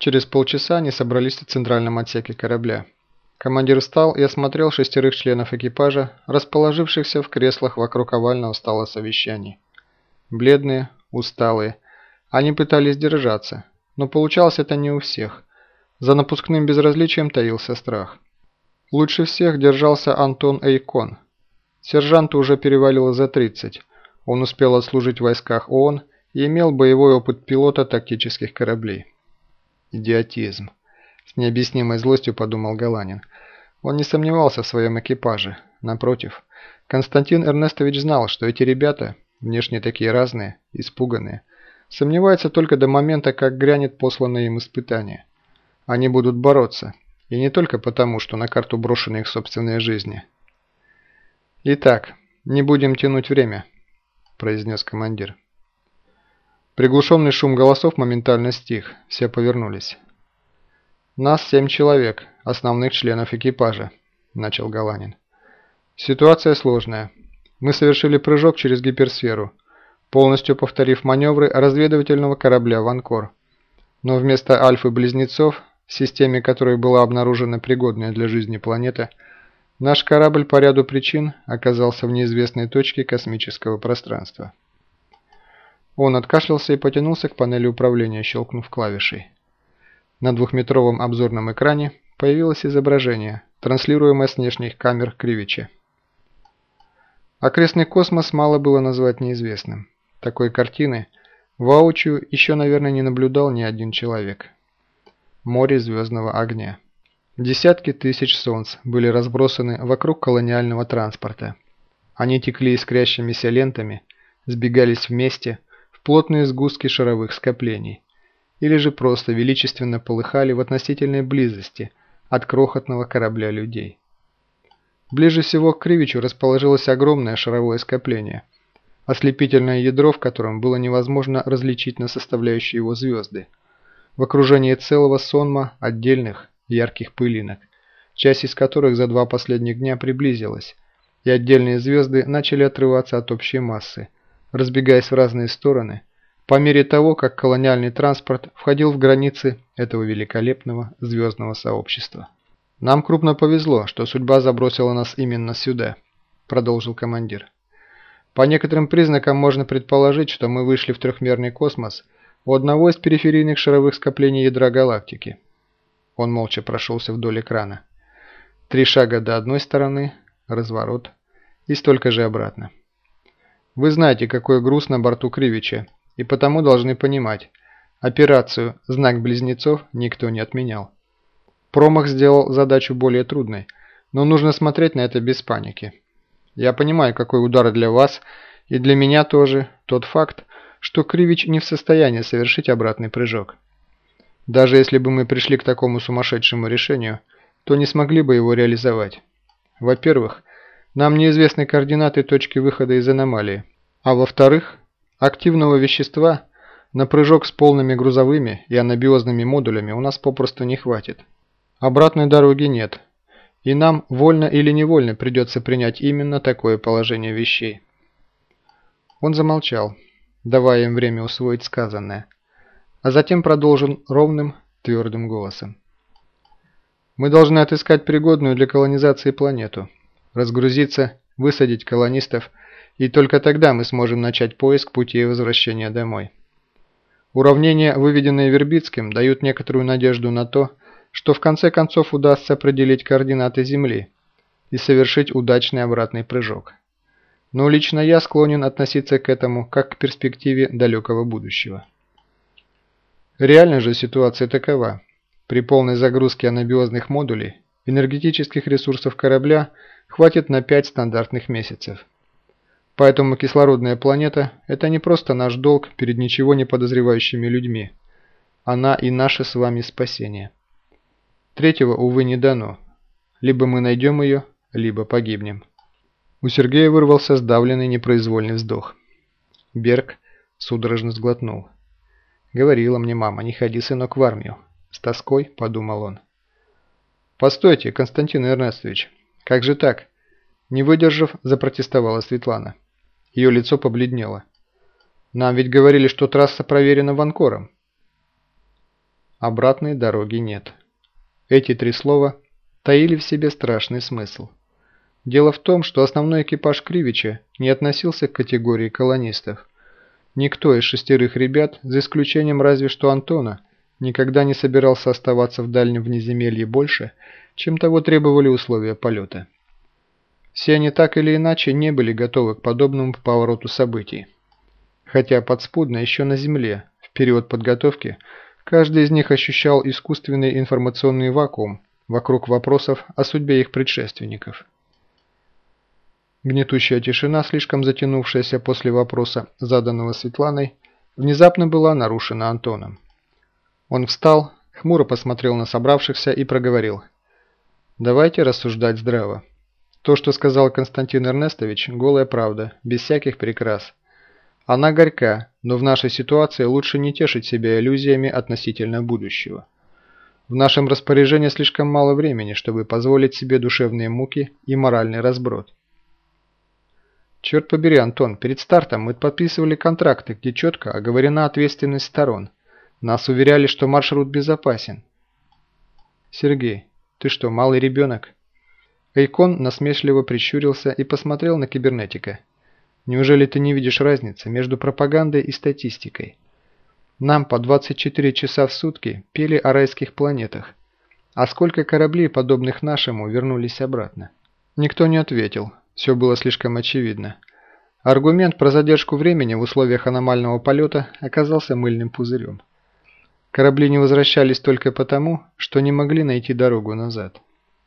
Через полчаса они собрались в центральном отсеке корабля. Командир встал и осмотрел 6 членов экипажа, расположившихся в креслах вокруг овального стола совещаний. Бледные, усталые. Они пытались держаться, но получалось это не у всех. За напускным безразличием таился страх. Лучше всех держался Антон Эйкон. Сержанту уже перевалило за 30. Он успел отслужить в войсках ООН и имел боевой опыт пилота тактических кораблей. Идиотизм. С необъяснимой злостью подумал Галанин. Он не сомневался в своем экипаже. Напротив, Константин Эрнестович знал, что эти ребята, внешне такие разные, испуганные, сомневаются только до момента, как грянет посланное им испытание. Они будут бороться, и не только потому, что на карту брошены их собственные жизни. «Итак, не будем тянуть время», – произнес командир. Приглушенный шум голосов моментально стих, все повернулись. «Нас 7 человек, основных членов экипажа», – начал Галанин. «Ситуация сложная. Мы совершили прыжок через гиперсферу, полностью повторив маневры разведывательного корабля «Ванкор». Но вместо Альфы-близнецов, в системе которой была обнаружена пригодная для жизни планета, наш корабль по ряду причин оказался в неизвестной точке космического пространства». Он откашлялся и потянулся к панели управления, щелкнув клавишей. На 2-метровом обзорном экране появилось изображение, транслируемое с внешних камер Кривича. Окрестный космос мало было назвать неизвестным. Такой картины воочию еще, наверное, не наблюдал ни один человек. Море звездного огня. Десятки тысяч солнц были разбросаны вокруг колониального транспорта. Они текли искрящимися лентами, сбегались вместе в плотные сгустки шаровых скоплений, или же просто величественно полыхали в относительной близости от крохотного корабля людей. Ближе всего к Кривичу расположилось огромное шаровое скопление, ослепительное ядро в котором было невозможно различить на составляющие его звезды, в окружении целого сонма отдельных ярких пылинок, часть из которых за 2 последних дня приблизилась, и отдельные звезды начали отрываться от общей массы, разбегаясь в разные стороны, по мере того, как колониальный транспорт входил в границы этого великолепного звездного сообщества. «Нам крупно повезло, что судьба забросила нас именно сюда», – продолжил командир. «По некоторым признакам можно предположить, что мы вышли в трехмерный космос у одного из периферийных шаровых скоплений ядра галактики». Он молча прошелся вдоль экрана. 3 шага до одной стороны, разворот и столько же обратно. Вы знаете, какой груз на борту Кривича, и потому должны понимать, операцию «Знак близнецов» никто не отменял. Промах сделал задачу более трудной, но нужно смотреть на это без паники. Я понимаю, какой удар для вас, и для меня тоже, тот факт, что Кривич не в состоянии совершить обратный прыжок. Даже если бы мы пришли к такому сумасшедшему решению, то не смогли бы его реализовать. Во-первых, нам неизвестны координаты точки выхода из аномалии, а во-вторых, активного вещества на прыжок с полными грузовыми и анабиозными модулями у нас попросту не хватит. Обратной дороги нет, и нам вольно или невольно придется принять именно такое положение вещей. Он замолчал, давая им время усвоить сказанное, а затем продолжил ровным, твердым голосом. Мы должны отыскать пригодную для колонизации планету, разгрузиться, высадить колонистов, и только тогда мы сможем начать поиск путей возвращения домой. Уравнения, выведенные Вербицким, дают некоторую надежду на то, что в конце концов удастся определить координаты Земли и совершить удачный обратный прыжок. Но лично я склонен относиться к этому как к перспективе далекого будущего. Реальная же ситуация такова. При полной загрузке анабиозных модулей энергетических ресурсов корабля хватит на 5 стандартных месяцев. Поэтому кислородная планета – это не просто наш долг перед ничего не подозревающими людьми. Она и наше с вами спасение. Третьего, увы, не дано. Либо мы найдем ее, либо погибнем. У Сергея вырвался сдавленный непроизвольный вздох. Берг судорожно сглотнул. «Говорила мне мама, не ходи, сынок, в армию». С тоской подумал он. «Постойте, Константин Эрнестович, как же так?» Не выдержав, запротестовала Светлана. Ее лицо побледнело. «Нам ведь говорили, что трасса проверена Ванкором». обратной дороги нет. Эти три слова таили в себе страшный смысл. Дело в том, что основной экипаж Кривича не относился к категории колонистов. Никто из 6 ребят, за исключением разве что Антона, никогда не собирался оставаться в дальнем внеземелье больше, чем того требовали условия полета. Все они так или иначе не были готовы к подобному повороту событий. Хотя подспудно еще на Земле, в период подготовки, каждый из них ощущал искусственный информационный вакуум вокруг вопросов о судьбе их предшественников. Гнетущая тишина, слишком затянувшаяся после вопроса, заданного Светланой, внезапно была нарушена Антоном. Он встал, хмуро посмотрел на собравшихся и проговорил: «Давайте рассуждать здраво. То, что сказал Константин Эрнестович, голая правда, без всяких прикрас. Она горька, но в нашей ситуации лучше не тешить себя иллюзиями относительно будущего. В нашем распоряжении слишком мало времени, чтобы позволить себе душевные муки и моральный разброд. Черт побери, Антон, перед стартом мы подписывали контракты, где четко оговорена ответственность сторон. Нас уверяли, что маршрут безопасен». «Сергей, ты что, малый ребенок?» Эйкон насмешливо прищурился и посмотрел на кибернетика. «Неужели ты не видишь разницы между пропагандой и статистикой? Нам по 24 часа в сутки пели о райских планетах. А сколько кораблей, подобных нашему, вернулись обратно?» Никто не ответил. Все было слишком очевидно. Аргумент про задержку времени в условиях аномального полета оказался мыльным пузырем. Корабли не возвращались только потому, что не могли найти дорогу назад.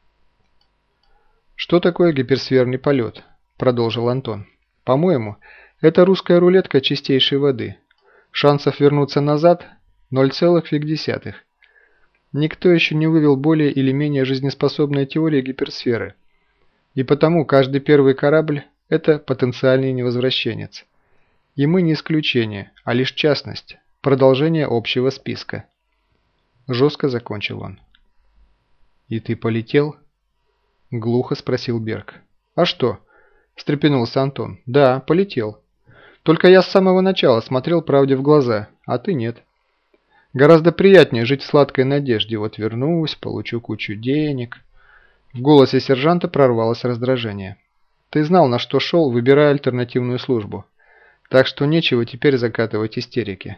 «Что такое гиперсферный полет?» – продолжил Антон. «По-моему, это русская рулетка чистейшей воды. Шансов вернуться назад – 0,0. Никто еще не вывел более или менее жизнеспособной теории гиперсферы. И потому каждый первый корабль – это потенциальный невозвращенец. И мы не исключение, а лишь частность, продолжение общего списка». Жестко закончил он. «И ты полетел?» – глухо спросил Берг. «А что?» – встрепенулся Антон. «Да, полетел. Только я с самого начала смотрел правде в глаза, а ты нет. Гораздо приятнее жить в сладкой надежде. Вот вернусь, получу кучу денег». В голосе сержанта прорвалось раздражение. «Ты знал, на что шел, выбирая альтернативную службу. Так что нечего теперь закатывать истерики».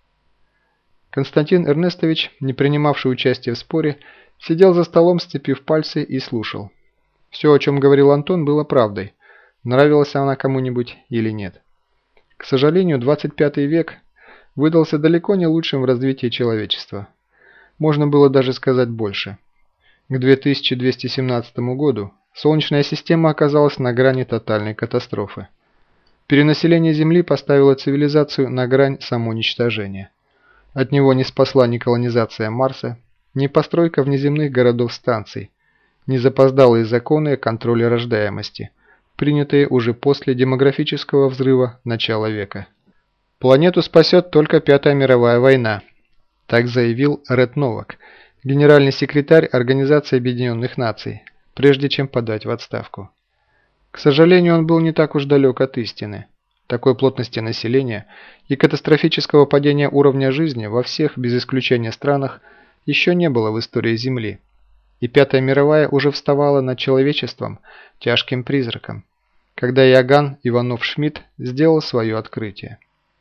Константин Эрнестович, не принимавший участия в споре, сидел за столом, сцепив пальцы и слушал. Все, о чем говорил Антон, было правдой, нравилась она кому-нибудь или нет. К сожалению, 25 век выдался далеко не лучшим в развитии человечества. Можно было даже сказать больше. К 2217 году Солнечная система оказалась на грани тотальной катастрофы. Перенаселение Земли поставило цивилизацию на грань самоуничтожения. От него не спасла ни колонизация Марса, ни постройка внеземных городов-станций, ни запоздалые законы контроля рождаемости, принятые уже после демографического взрыва начала века. «Планету спасет только Пятая мировая война», так заявил Ред Новак, генеральный секретарь Организации Объединенных Наций, прежде чем подать в отставку. К сожалению, он был не так уж далек от истины. Такой плотности населения и катастрофического падения уровня жизни во всех, без исключения странах, еще не было в истории Земли. И Пятая мировая уже вставала над человечеством тяжким призраком, когда Иоганн Иванов-Шмидт сделал свое открытие.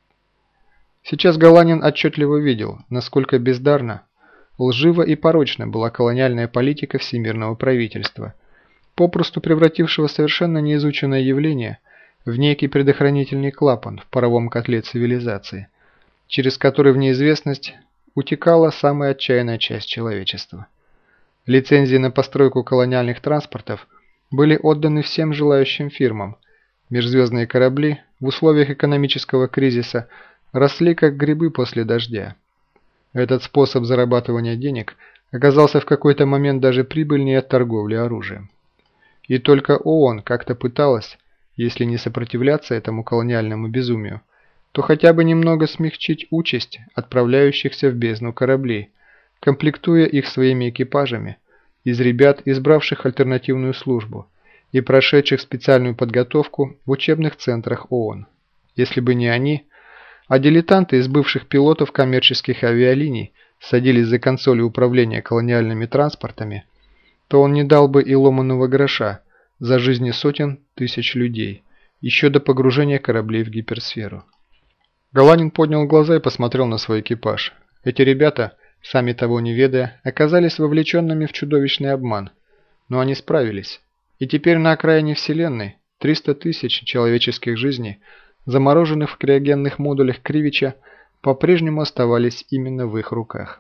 Сейчас Галанин отчетливо видел, насколько бездарна, лжива и порочна была колониальная политика всемирного правительства, попросту превратившего совершенно неизученное явление в некий предохранительный клапан в паровом котле цивилизации, через который в неизвестность утекала самая отчаянная часть человечества. Лицензии на постройку колониальных транспортов были отданы всем желающим фирмам. Межзвездные корабли в условиях экономического кризиса росли как грибы после дождя. Этот способ зарабатывания денег оказался в какой-то момент даже прибыльнее торговли оружием. И только ООН как-то пыталась, если не сопротивляться этому колониальному безумию, то хотя бы немного смягчить участь отправляющихся в бездну кораблей, комплектуя их своими экипажами из ребят, избравших альтернативную службу и прошедших специальную подготовку в учебных центрах ООН. Если бы не они, а дилетанты из бывших пилотов коммерческих авиалиний садились за консоли управления колониальными транспортами, то он не дал бы и ломаного гроша за жизни сотен тысяч людей, еще до погружения кораблей в гиперсферу. Галанин поднял глаза и посмотрел на свой экипаж. Эти ребята, сами того не ведая, оказались вовлеченными в чудовищный обман, но они справились. И теперь на окраине Вселенной 300 тысяч человеческих жизней, замороженных в криогенных модулях Кривича, по-прежнему оставались именно в их руках.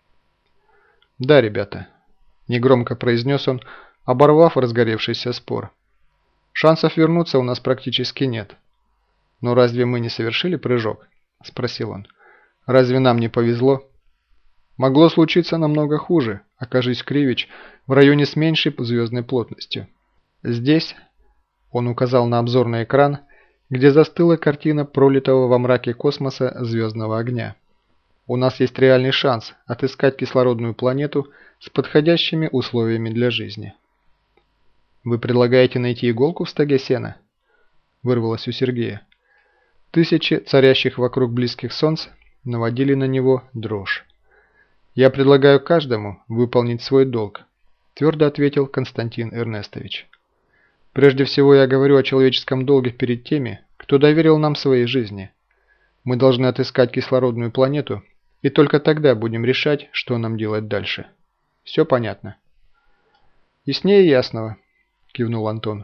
«Да, ребята», – негромко произнес он, оборвав разгоревшийся спор. «Шансов вернуться у нас практически нет. Но разве мы не совершили прыжок?» – спросил он. «Разве нам не повезло? Могло случиться намного хуже, окажись Кривич в районе с меньшей звездной плотностью. Здесь», – он указал на обзорный экран, где застыла картина пролитого во мраке космоса звездного огня. «У нас есть реальный шанс отыскать кислородную планету с подходящими условиями для жизни». «Вы предлагаете найти иголку в стоге сена?» – вырвалось у Сергея. Тысячи царящих вокруг близких солнц наводили на него дрожь. «Я предлагаю каждому выполнить свой долг», – твердо ответил Константин Эрнестович. «Прежде всего я говорю о человеческом долге перед теми, кто доверил нам свои жизни. Мы должны отыскать кислородную планету, и только тогда будем решать, что нам делать дальше. Все понятно?» «Яснее ясного», – кивнул Антон.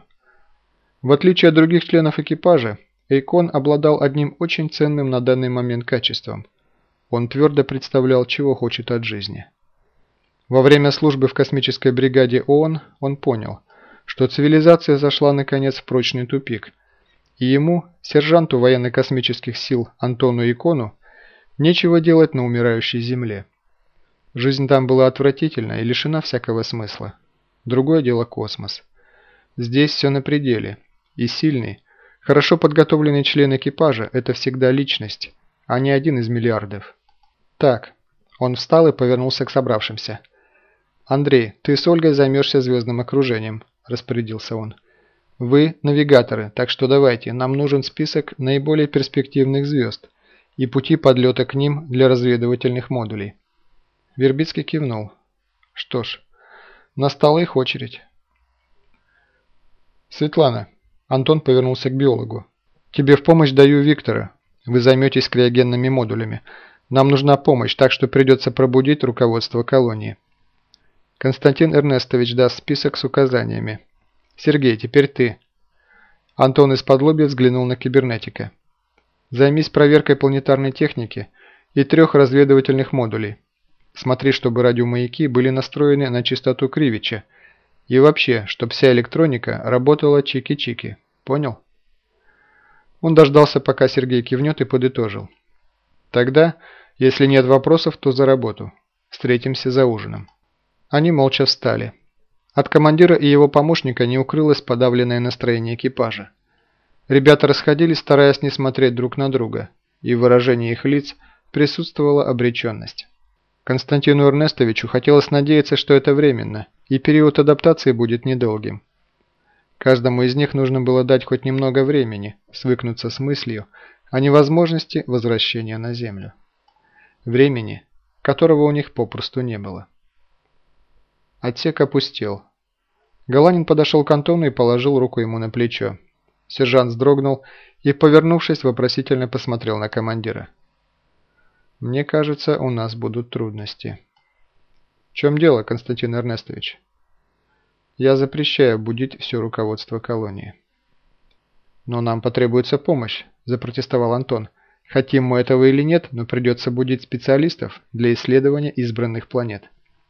В отличие от других членов экипажа, Эйкон обладал одним очень ценным на данный момент качеством. Он твердо представлял, чего хочет от жизни. Во время службы в космической бригаде ООН он понял, что цивилизация зашла наконец в прочный тупик, и ему, сержанту военно-космических сил Антону Эйкону, нечего делать на умирающей Земле. Жизнь там была отвратительна и лишена всякого смысла. Другое дело космос. Здесь все на пределе, и сильный, хорошо подготовленный член экипажа – это всегда личность, а не один из миллиардов. Так, он встал и повернулся к собравшимся. «Андрей, ты с Ольгой займешься звездным окружением», – распорядился он. «Вы навигаторы, так что давайте, нам нужен список наиболее перспективных звезд и пути подлета к ним для разведывательных модулей». Вербицкий кивнул. «Что ж, настала их очередь». «Светлана», – Антон повернулся к биологу, – «тебе в помощь даю Виктора. Вы займетесь криогенными модулями. Нам нужна помощь, так что придется пробудить руководство колонии». Константин Эрнестович даст список с указаниями. «Сергей, теперь ты». Антон из-под-лобья взглянул на кибернетика. «Займись проверкой планетарной техники и 3 разведывательных модулей. Смотри, чтобы радиомаяки были настроены на частоту Кривича. И вообще, чтобы вся электроника работала чики-чики. Понял?» Он дождался, пока Сергей кивнет, и подытожил. «Тогда, если нет вопросов, то за работу. Встретимся за ужином». Они молча встали. От командира и его помощника не укрылось подавленное настроение экипажа. Ребята расходились, стараясь не смотреть друг на друга, и в выражении их лиц присутствовала обреченность. Константину Эрнестовичу хотелось надеяться, что это временно, и период адаптации будет недолгим. Каждому из них нужно было дать хоть немного времени свыкнуться с мыслью о невозможности возвращения на Землю. Времени, которого у них попросту не было. Отсек опустел. Галанин подошел к Антону и положил руку ему на плечо. Сержант вздрогнул и, повернувшись, вопросительно посмотрел на командира. «Мне кажется, у нас будут трудности». «В чем дело, Константин Эрнестович?» «Я запрещаю будить все руководство колонии». «Но нам потребуется помощь», – запротестовал Антон. «Хотим мы этого или нет, но придется будить специалистов для исследования избранных планет».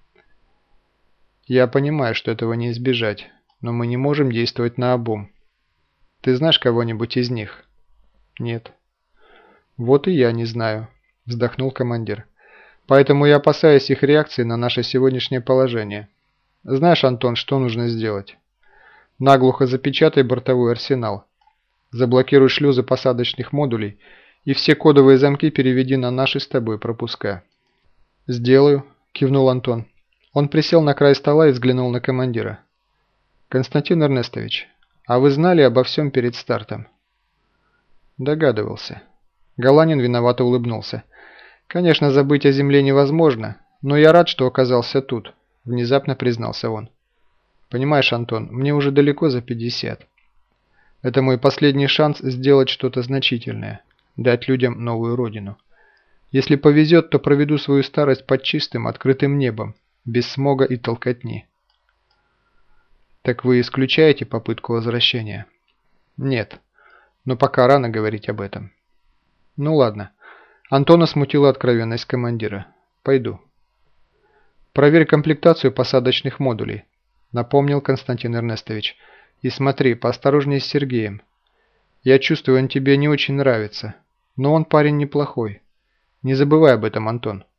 «Я понимаю, что этого не избежать, но мы не можем действовать наобум. Ты знаешь кого-нибудь из них?» «Нет». «Вот и я не знаю», – вздохнул командир. «Поэтому я опасаюсь их реакции на наше сегодняшнее положение. Знаешь, Антон, что нужно сделать? Наглухо запечатай бортовой арсенал. Заблокируй шлюзы посадочных модулей и все кодовые замки переведи на наши с тобой пропуска». «Сделаю», – кивнул Антон. Он присел на край стола и взглянул на командира. «Константин Эрнестович, а вы знали обо всем перед стартом?» «Догадывался». Галанин виновато улыбнулся. Конечно, забыть о земле невозможно, но я рад, что оказался тут, внезапно признался он. Понимаешь, Антон, мне уже далеко за 50. Это мой последний шанс сделать что-то значительное, дать людям новую родину. Если повезет, то проведу свою старость под чистым, открытым небом, без смога и толкотни. Так вы исключаете попытку возвращения? Нет, но пока рано говорить об этом. Ну ладно. Антона смутила откровенность командира. Пойду. Проверь комплектацию посадочных модулей, напомнил Константин Эрнестович. И смотри, поосторожнее с Сергеем. Я чувствую, он тебе не очень нравится, но он парень неплохой. Не забывай об этом, Антон.